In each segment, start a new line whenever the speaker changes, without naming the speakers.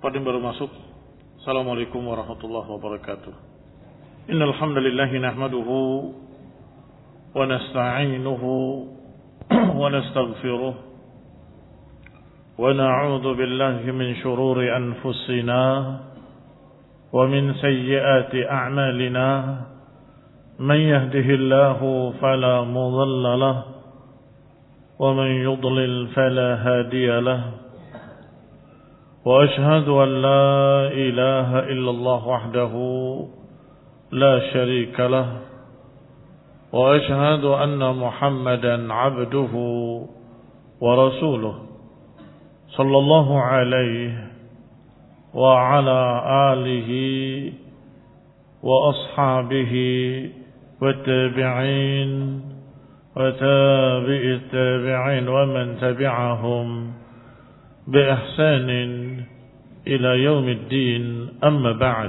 Pada baru masuk. Assalamualaikum warahmatullahi wabarakatuh. Innal hamdalillah nahmaduhu wa nasta'inuhu wa nastaghfiruh wa na'udzu billahi min shururi anfusina wa min sayyiati a'malina. Man yahdihillahu fala mudilla lahu wa man yudlil fala hadiya lahu. وأشهد أن لا إله إلا الله وحده لا شريك له وأشهد أن محمدا عبده ورسوله صلى الله عليه وعلى آله وأصحابه والتابعين وتابع التابعين ومن تبعهم بإحسان إلى يوم الدين. أما بعد.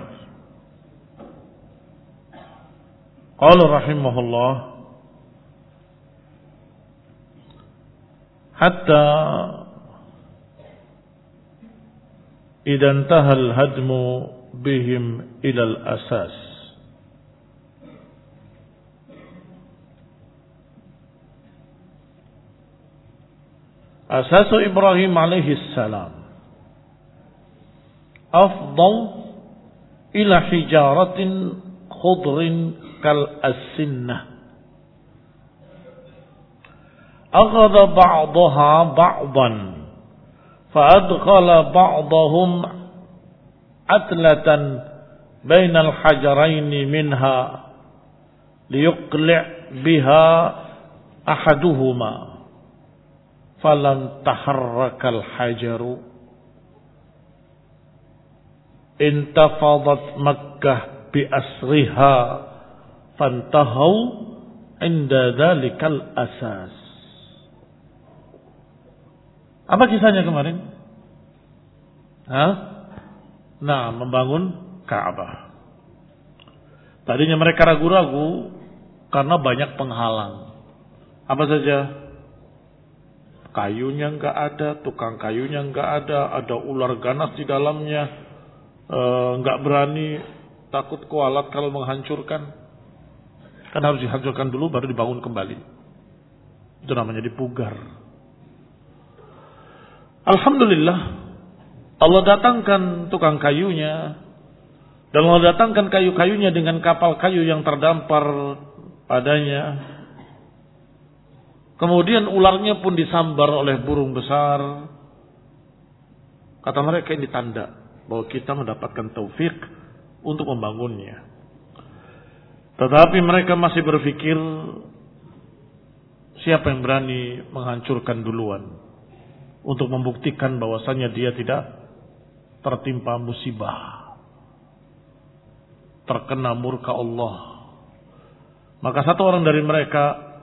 قال رحمه الله: حتى إذا انتهى الهدم بهم إلى الأساس. أساس إبراهيم عليه السلام أفضل إلى حجارة خضر كالأسنة أخذ بعضها بعضا فأدخل بعضهم عتلة بين الحجرين منها ليقلع بها أحدهما فلم تحرك الحجر انتفضت مكة بأسرها فانتهوا عند ذلك الأساس. Apa kisahnya kemarin? Nah, membangun Ka'bah. Tadinya mereka ragu-ragu karena banyak penghalang. Apa saja? Kayunya enggak ada, tukang kayunya enggak ada ular ganas di dalamnya, enggak berani, takut kualat kalau menghancurkan. Kan harus dihancurkan dulu baru dibangun kembali. Itu namanya dipugar. Alhamdulillah, Allah datangkan tukang kayunya dan Allah datangkan kayu-kayunya dengan kapal kayu yang terdampar padanya. Kemudian ularnya pun disambar oleh burung besar. Kata mereka ini tanda bahwa kita mendapatkan taufik untuk membangunnya. Tetapi mereka masih berpikir siapa yang berani menghancurkan duluan untuk membuktikan bahwasannya dia tidak tertimpa musibah, terkena murka Allah. Maka satu orang dari mereka,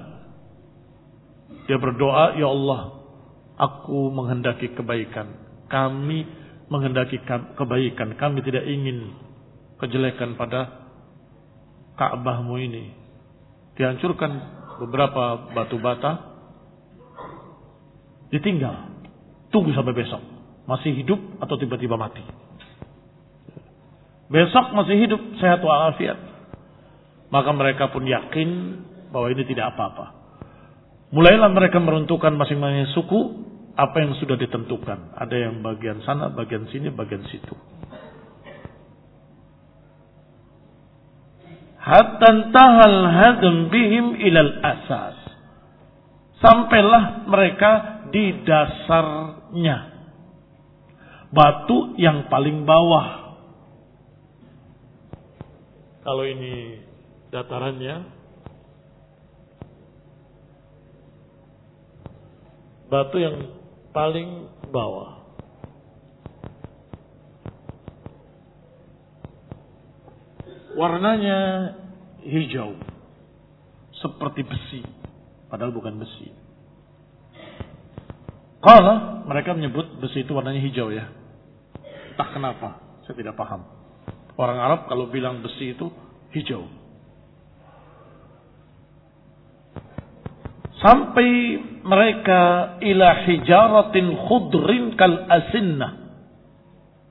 dia berdoa, ya Allah, aku menghendaki kebaikan. Kami menghendaki kebaikan. Kami tidak ingin kejelekan pada Ka'bahmu ini. Dihancurkan beberapa batu bata. Ditinggal. Tunggu sampai besok. Masih hidup atau tiba-tiba mati. Besok masih hidup, sehat walafiat. Maka mereka pun yakin bahwa ini tidak apa-apa. Mulailah mereka meruntuhkan masing-masing suku apa yang sudah ditentukan. Ada yang bagian sana, bagian sini, bagian situ. Hatta tahal hadm bihim ilal asas. Sampailah mereka di dasarnya. Batu yang paling bawah. Kalau ini datarannya, batu yang paling bawah. Warnanya hijau. Seperti besi. Padahal bukan besi. Kalau mereka menyebut besi itu warnanya hijau ya. Entah kenapa. Saya tidak paham. Orang Arab kalau bilang besi itu hijau. Sampai mereka ila hijaratin khudrin kal asinnah.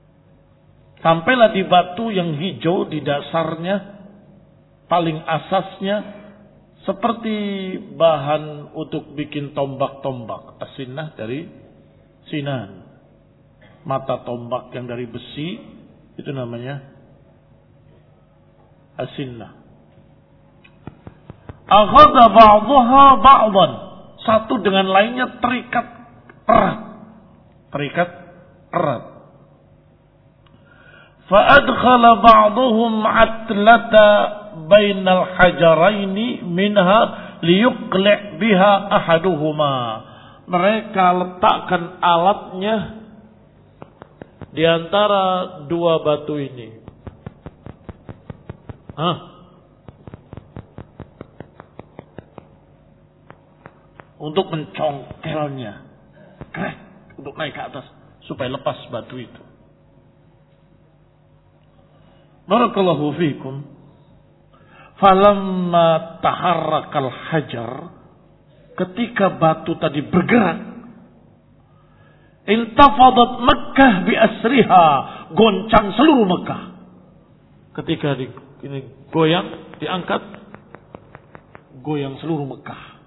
Sampailah di batu yang hijau di dasarnya, paling asasnya, seperti bahan untuk bikin tombak-tombak. As-sinnah dari sinan. Mata tombak yang dari besi, itu namanya as-sinnah. Akhadha ba'daha ba'dan. Satu dengan lainnya terikat erat. Terikat erat. Fa'adkhala ba'duhum atlata bainal hajaraini minha liyuqli' biha ahaduhuma. Mereka letakkan alatnya di antara dua batu ini. Untuk mencongkelnya. Krek. Untuk naik ke atas. Supaya lepas batu itu. Barakallahu fikum. Falamma taharrakal hajar. Ketika batu tadi bergerak. Intafadat Makkah bi asriha. Goncang seluruh Makkah. Ketika ini goyang, diangkat. Goyang seluruh Makkah.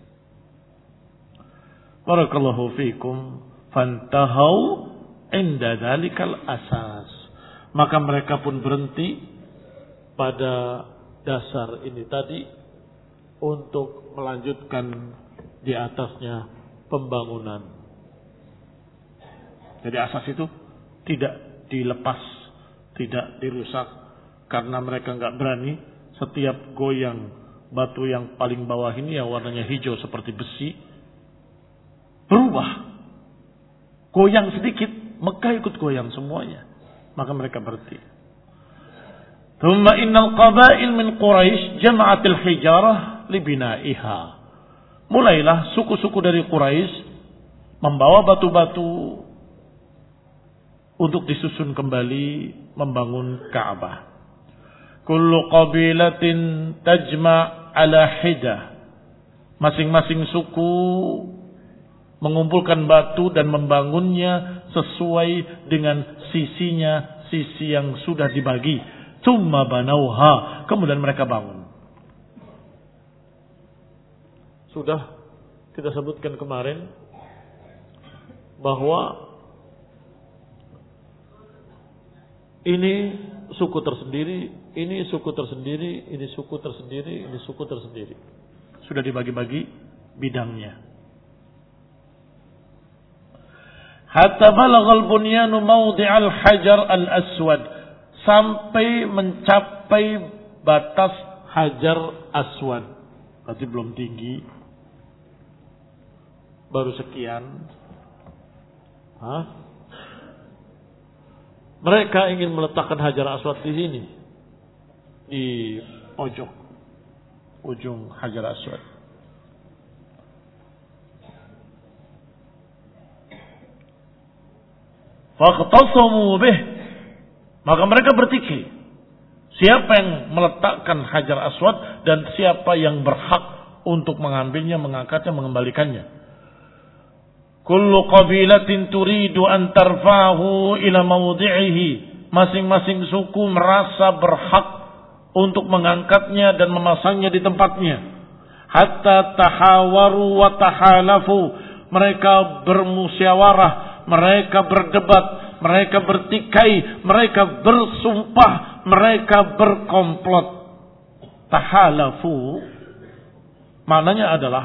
Barakallahu fikum. Fantahau inda dhalikal asas. Maka mereka pun berhenti pada dasar ini tadi untuk melanjutkan di atasnya pembangunan. Jadi asas itu tidak dilepas, tidak dirusak karena mereka nggak berani. Setiap goyang batu yang paling bawah ini yang warnanya hijau seperti besi berubah, goyang sedikit, Mekah ikut goyang semuanya. Maka mereka berhenti. Thumma innal qabail min Quraisy jama'atil hijarah libina'iha. Mulailah suku-suku dari Quraisy membawa batu-batu untuk disusun kembali membangun Ka'bah. Kullu qabilatin tajma' ala hidah. Masing-masing suku mengumpulkan batu dan membangunnya sesuai dengan sisinya, sisi yang sudah dibagi. Tsumma banauha, kemudian mereka bangun. Sudah kita sebutkan kemarin bahwa ini suku tersendiri, ini suku tersendiri, ini suku tersendiri, ini suku tersendiri. Sudah dibagi-bagi bidangnya. Hatta balaghal bunyanu mawdi'al hajar al-aswad. Sampai mencapai batas hajar aswad. Berarti belum tinggi. Baru sekian. Mereka ingin meletakkan hajar aswad di sini. Di ujung hajar aswad. Faqtasamu bih. Maka mereka bertikai. Siapa yang meletakkan hajar aswad dan siapa yang berhak untuk mengambilnya, mengangkatnya, mengembalikannya. Kullu qabilatin turidu an tarfa'ahu ila mawdi'ihi. Masing-masing suku merasa berhak untuk mengangkatnya dan memasangnya di tempatnya. Hatta tahawaru wa tahalafu. Mereka bermusyawarah. Mereka berdebat, mereka bertikai, mereka bersumpah, mereka berkomplot. Tahalafu maknanya adalah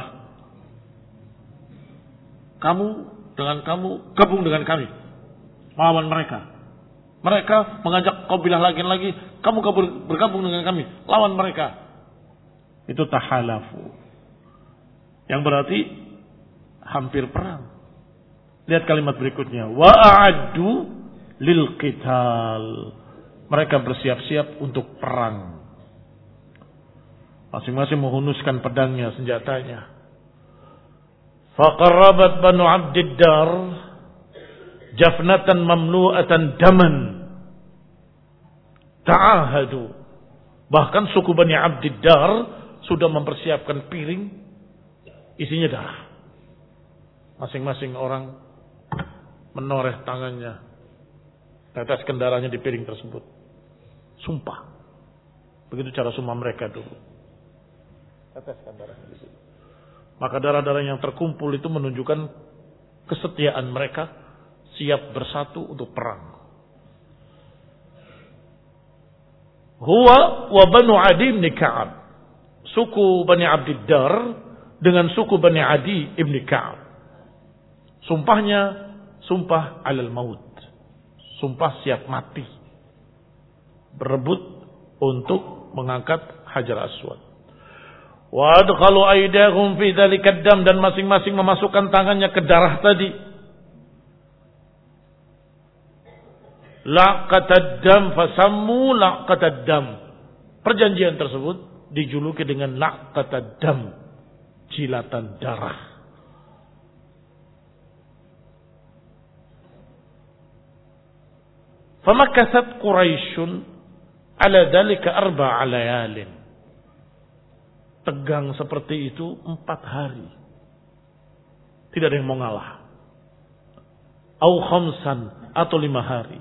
kamu dengan kamu gabung dengan kami melawan mereka. Mereka mengajak kabilah lagi, kamu bergabung dengan kami lawan mereka. Itu tahalafu. Yang berarti hampir perang. Lihat kalimat berikutnya. Wa a'addu lil qital. Mereka bersiap-siap untuk perang. Masing-masing menghunuskan pedangnya, senjatanya. Faqarrabat Banu Abdiddar jafnatan mamlu'atan daman. Ta'ahadu. Bahkan suku Bani Abdiddar sudah mempersiapkan piring isinya darah. Masing-masing orang menoreh tangannya Teteskan darahnya di piring tersebut. Sumpah. Begitu cara sumpah mereka dulu. Teteskan darahnya di situ. Maka darah-darah yang terkumpul itu menunjukkan kesetiaan mereka siap bersatu untuk perang. Huwa wa Banu Adi ibn Ka'ab. Suku Bani Abdiddar dengan suku Bani Adi ibn Ka'ab. Sumpahnya sumpah alal maut. Sumpah siap mati. Berebut untuk mengangkat Hajar Aswad. Wa adkhalu aydahum fi dzalikad dam, dan masing-masing memasukkan tangannya ke darah tadi. Laqatad dam fasammu laqatad dam. Perjanjian tersebut dijuluki dengan laqatad dam, jilatan darah. Famakathat Quraisyun ala dzalika 4 layalin. Tegang seperti itu 4 hari. Tidak ada yang mau ngalah. Au khamsan, atau 5 hari.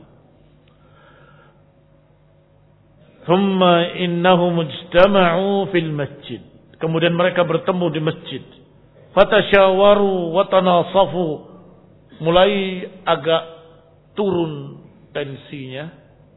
Thumma innahum ijtama'u fil masjid. Kemudian mereka bertemu di masjid. Fatasyawaru wa tanasafu. Mulai agak turun tensinya.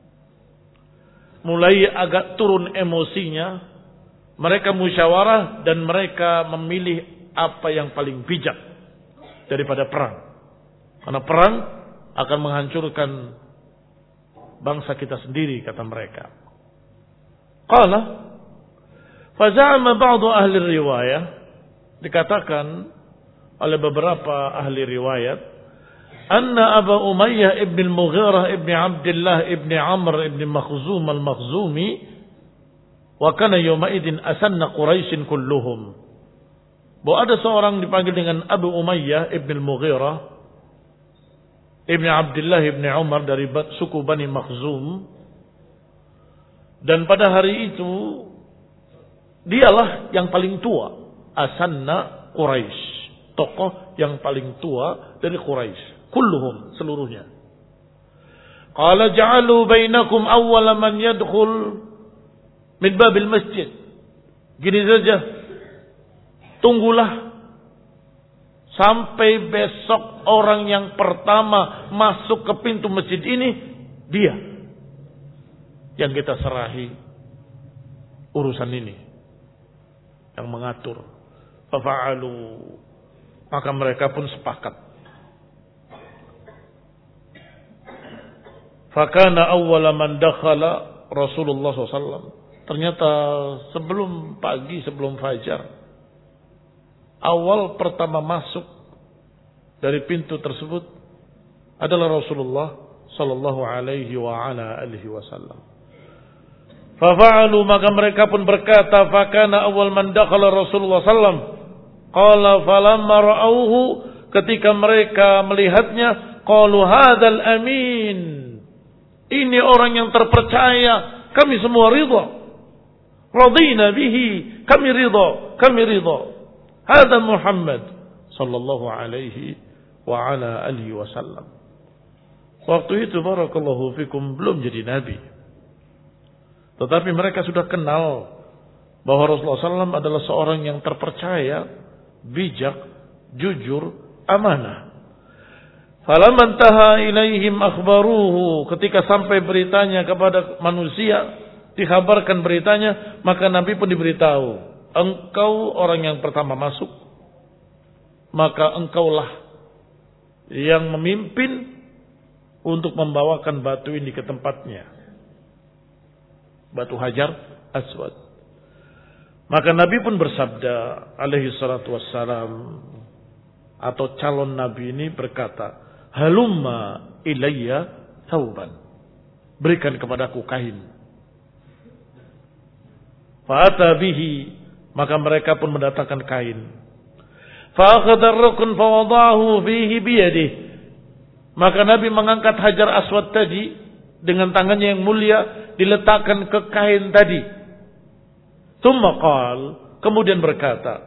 Mulai agak turun emosinya. Mereka musyawarah dan mereka memilih apa yang paling bijak daripada perang. Karena perang akan menghancurkan bangsa kita sendiri, kata mereka. Qala faza'ama ba'du ahli riwayah, dikatakan oleh beberapa ahli riwayat, anna Abu Umayyah ibn al-Mughirah ibn Abdullah ibn Amr ibn Makhzum al-Makhzumi wa kana yawma'idin asanna Quraisyin kulluhum. Bahwa ada seorang dipanggil dengan Abu Umayyah ibn al-Mughirah ibn Abdullah ibn Umar dari suku Bani Makhzum. Dan pada hari itu dialah yang paling tua, asanna Quraisy, tokoh yang paling tua dari Quraisy, kulluhum, seluruhnya. Qala ja'alu bainakum awwala man yadkhul min babil masjid. Gini saja, tunggulah sampai besok orang yang pertama masuk ke pintu masjid ini, dia yang kita serahi urusan ini, yang mengatur. Fafa'alu, maka mereka pun sepakat. Fakana awwala man dakhala Rasulullah SAW. Ternyata sebelum pagi, sebelum fajar, awal pertama masuk dari pintu tersebut adalah Rasulullah sallallahu alaihi wa ala alihi wasallam. Fafa'alu, maka mereka pun berkata, fakana awal man dakhala Rasulullah sallam. Qala falamma ra'awhu, ketika mereka melihatnya, qalu hadzal amin. Ini orang yang terpercaya, kami semua ridha. Radina bihi, kami ridha. Hadza Muhammad sallallahu alaihi wa ala alihi wasallam. Waktu itu barakallahu fikum belum jadi nabi. Tetapi mereka sudah kenal bahwa Rasulullah SAW adalah seorang yang terpercaya, bijak, jujur, amanah. Falamma intaha ilaihim akhbaruhu, ketika sampai beritanya kepada manusia, dikabarkan beritanya, maka Nabi pun diberitahu, engkau orang yang pertama masuk, maka engkaulah yang memimpin untuk membawakan batu ini ke tempatnya. Batu Hajar Aswad. Maka Nabi pun bersabda alaihi salatu wassalam, atau calon Nabi ini berkata, halumma ilayya thawban, berikan kepadaku kain. Fa'ata bihi, maka mereka pun mendatangkan kain. Fa'akhadha ar-rukn fawada'ahu fihi biyadihi, maka Nabi mengangkat Hajar Aswad tadi dengan tangannya yang mulia, diletakkan ke kain tadi. Tsumma qal, kemudian berkata,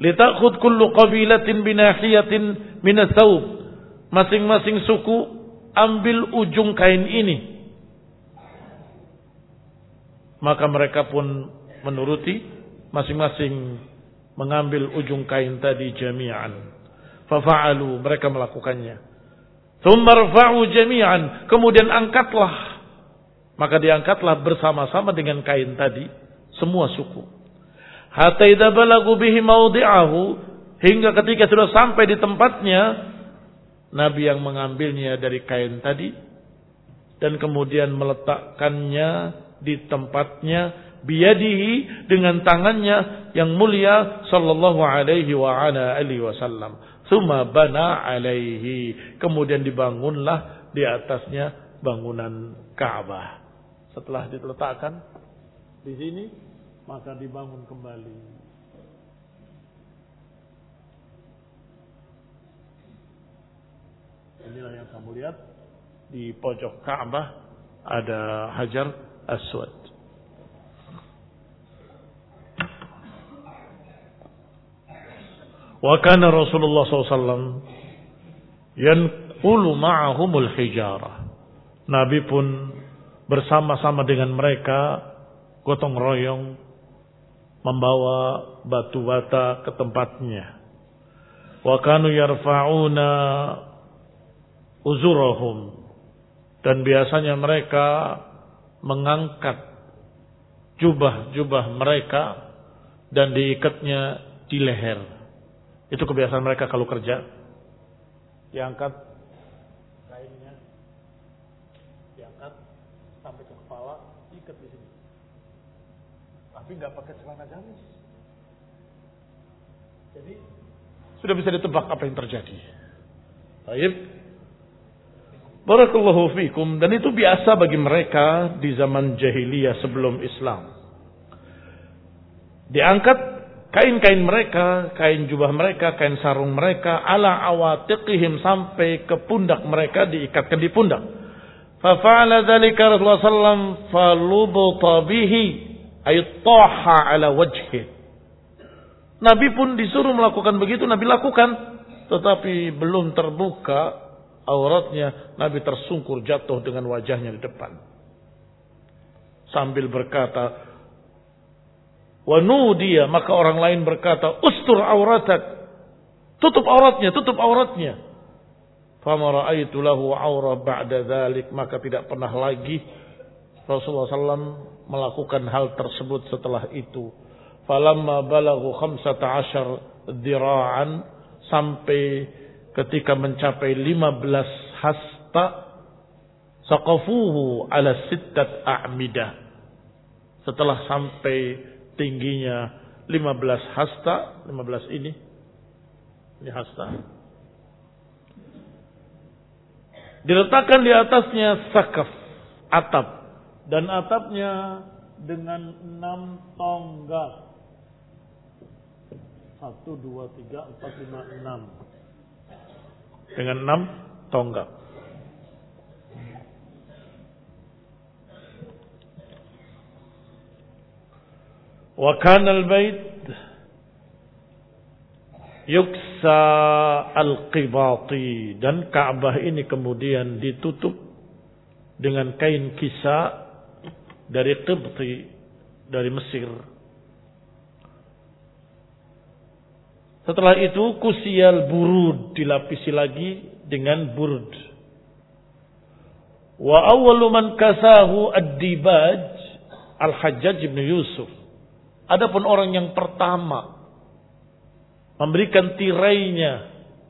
Litakhud kullu qabilatin binahiyatin min ats-thawb. Masing-masing suku ambil ujung kain ini. Maka mereka pun menuruti, masing-masing mengambil ujung kain tadi jami'an. Fafa'alu, mereka melakukannya. Tsumma rfa'u jami'an, kemudian angkatlah. Maka diangkatlah bersama-sama dengan kain tadi semua suku. Hatta idza balagu bihi mawdi'ahu, hingga ketika sudah sampai di tempatnya, Nabi yang mengambilnya dari kain tadi dan kemudian meletakkannya di tempatnya biyadihi, dengan tangannya yang mulia sallallahu alaihi wa ala alihi wasallam. Tsumma bana alaihi, kemudian dibangunlah di atasnya bangunan Ka'bah. Setelah diletakkan di sini, maka dibangun kembali. Inilah yang kamu lihat di pojok Ka'bah ada Hajar Aswad. Wa kana Rasulullah SAW yanqulu ma'ahumul hijarah. Nabi pun bersama-sama dengan mereka gotong royong membawa batu bata ke tempatnya. Wa kanu yarfa'una uzurahum, dan biasanya mereka mengangkat jubah-jubah mereka dan diikatnya di leher. Itu kebiasaan mereka kalau kerja. Diangkat kainnya, diangkat sampai ke kepala, ikat di sini. Tapi nggak pakai celana gamis. Jadi sudah bisa ditebak apa yang terjadi. Baik. Barakallahu fikum. Dan itu biasa bagi mereka di zaman jahiliyah sebelum Islam. Diangkat kain-kain mereka, kain jubah mereka, kain sarung mereka, ala awatiqihim, sampai ke pundak mereka, diikatkan di pundak. Fafa'ala dzalika Rasulullah sallallahu falubta bihi ay taha ala wajhi. Nabi pun disuruh melakukan begitu, Nabi lakukan, tetapi belum terbuka auratnya, Nabi tersungkur jatuh dengan wajahnya di depan. Sambil berkata, wa nudiya, maka orang lain berkata, ustur auratak, tutup auratnya, tutup auratnya. Fama ra'aitu lahu aura ba'da dzalik, maka tidak pernah lagi Rasulullah SAW melakukan hal tersebut setelah itu. Falamma balaghu 15 dhira'an, sampai ketika mencapai 15 hasta, saqafuhu ala 6 a'midah. Setelah sampai tingginya 15 hasta, 15 ini hasta, diletakkan di atasnya sakaf, atap, dan atapnya dengan 6 tonggak. 1, 2, 3, 4, 5, 6. Dengan 6 tonggak. Wa kana al-bait yuksa al-qibati, dan Ka'bah ini kemudian ditutup dengan kain kisa dari Qibti, dari Mesir. Setelah itu kusiyal burud, dilapisi lagi dengan burud. Wa awwalu man kasahu ad-Dibaj al-Hajjaj ibn Yusuf. Adapun orang yang pertama memberikan tirainya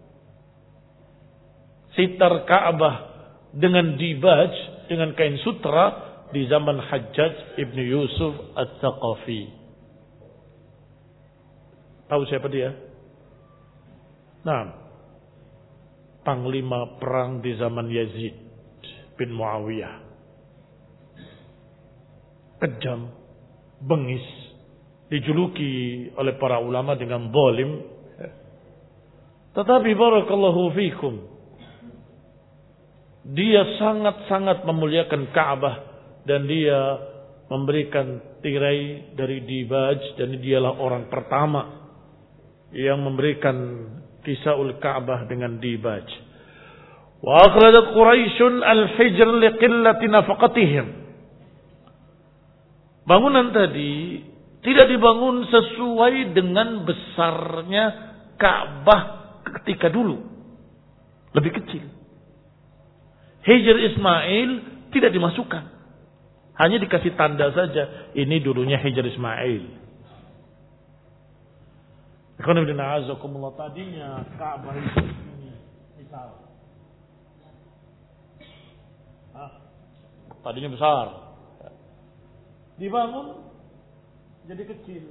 sitar Ka'bah dengan dibaj, dengan kain sutra, di zaman Hajjaj ibn Yusuf At-Thaqafi. Tahu siapa dia? Nah, panglima perang di zaman Yazid bin Muawiyah. Kejam, bengis, dijuluki oleh para ulama dengan zalim. Tetapi barakallahu fikum, dia sangat-sangat memuliakan Ka'bah, dan dia memberikan tirai dari dibaj, dan dialah orang pertama yang memberikan kisaul Ka'bah dengan dibaj. Wa akhrajat Quraisyun al-hijr liqillati nafaqatihim. Bangunan tadi tidak dibangun sesuai dengan besarnya Ka'bah ketika dulu. Lebih kecil. Hijr Ismail tidak dimasukkan. Hanya dikasih tanda saja. Ini dulunya Hijr Ismail. Tadinya Ka'bah itu ini. Misal. Tadinya besar. Dibangun jadi kecil.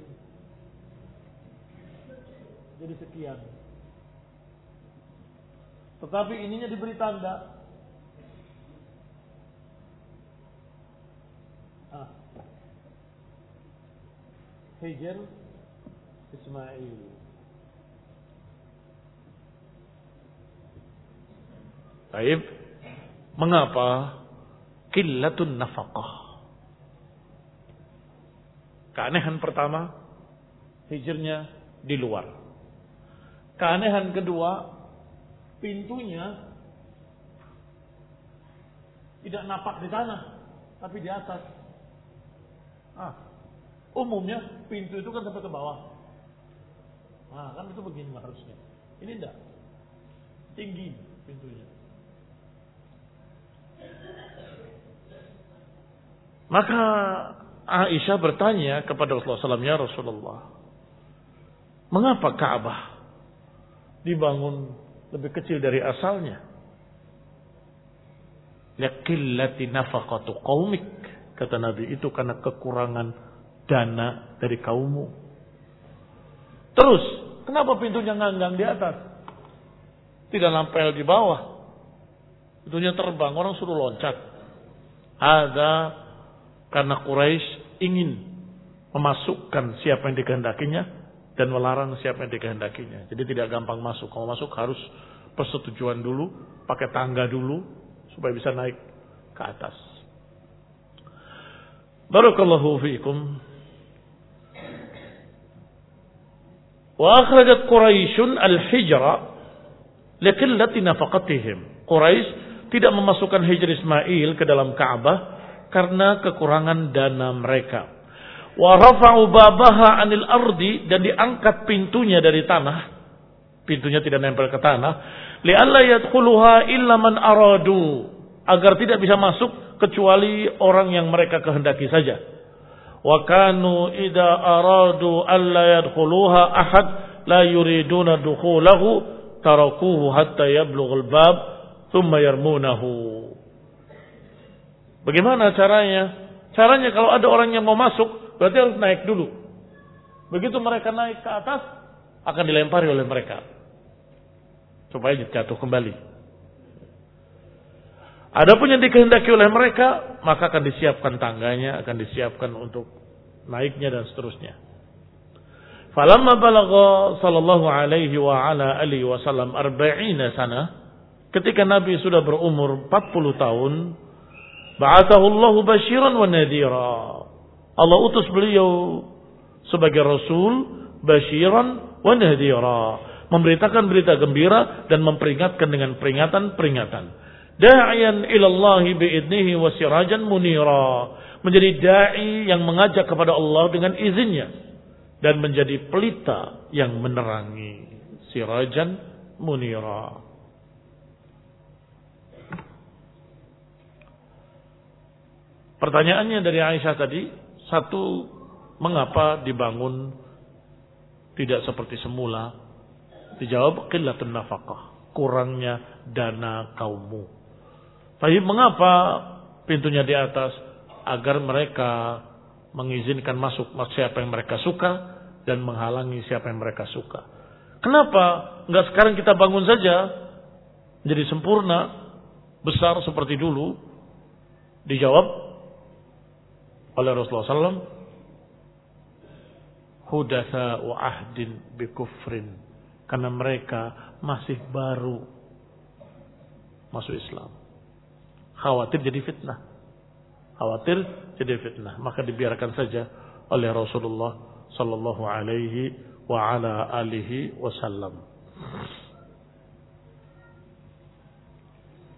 Jadi sekian. Tetapi ininya diberi tanda. Hijr Ismail. Baik. Mengapa? Qillatun nafaqah. Keanehan pertama, hijrnya di luar. Keanehan kedua, pintunya tidak napak di tanah, tapi di atas. Umumnya pintu itu kan sampai ke bawah. Kan itu begini harusnya. Ini enggak. Tinggi pintunya. Maka Aisyah bertanya kepada Rasulullah SAW, ya Rasulullah, mengapa Ka'bah dibangun lebih kecil dari asalnya? Liqillati nafaqatu qaumik, kata Nabi, itu karena kekurangan dana dari kaummu. Terus, kenapa pintunya nganggang di atas? Tidak nampel di bawah. Pintunya terbang, orang suruh loncat. Ada karena Quraisy ingin memasukkan siapa yang dikehendakinya dan melarang siapa yang dikehendakinya. Jadi tidak gampang masuk. Kalau masuk harus persetujuan dulu, pakai tangga dulu supaya bisa naik ke atas. Barakallahu fiikum. Wa akhrajat Quraisyun al-hijra liqillati nafaqatihim. Quraisy tidak memasukkan Hijr Ismail ke dalam Ka'bah karena kekurangan dana mereka. Wa rafa'u babaha 'anil ardi, dan diangkat pintunya dari tanah. Pintunya tidak nempel ke tanah. Li'alla yadkhuluha illa man aradu, agar tidak bisa masuk kecuali orang yang mereka kehendaki saja. Wa kanu idza aradu alla yadkhuluha ahad la yuriduna dukhulahu tarakuhu hatta yablughal bab thumma yarmunahu. Bagaimana caranya? Caranya kalau ada orang yang mau masuk, berarti harus naik dulu. Begitu mereka naik ke atas, akan dilempari oleh mereka. Supaya jatuh kembali. Adapun yang dikehendaki oleh mereka, maka akan disiapkan tangganya, akan disiapkan untuk naiknya dan seterusnya. Falamma balagha sallallahu alaihi wa ala alihi wasallam 40 sana, ketika Nabi sudah berumur 40 tahun, ba'athahu Allah basyiran wa nadhira. Allah utus beliau sebagai rasul basyiran wa nadhira, memberitakan berita gembira dan memperingatkan dengan peringatan-peringatan. Da'iyan ila Allah bi'idnihi wa sirajan munira, menjadi dai yang mengajak kepada Allah dengan izinnya dan menjadi pelita yang menerangi. Sirajan munira. Pertanyaannya dari Aisyah tadi, satu, mengapa dibangun tidak seperti semula? Dijawab, qillatun nafaqah, kurangnya dana kaummu. Tapi mengapa pintunya di atas? Agar mereka mengizinkan masuk siapa yang mereka suka dan menghalangi siapa yang mereka suka. Kenapa enggak sekarang kita bangun saja jadi sempurna, besar seperti dulu? Dijawab oleh Rasulullah SAW, hudatha wa ahdin bi kufrin, karena mereka masih baru masuk Islam, khawatir jadi fitnah, maka dibiarkan saja oleh Rasulullah sallallahu alaihi wa ala alihi wasallam.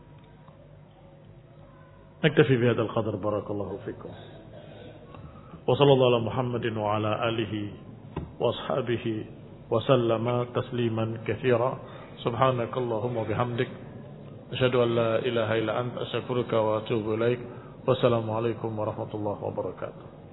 نكتفي بهذا القدر بارك الله فيكم وصلى الله على محمد وعلى آله وأصحابه وسلم تسليما كثيرا سبحانك اللهم وبحمدك أشهد أن لا إله إلا أنت أستغفرك وأتوب إليك والسلام عليكم ورحمة الله وبركاته.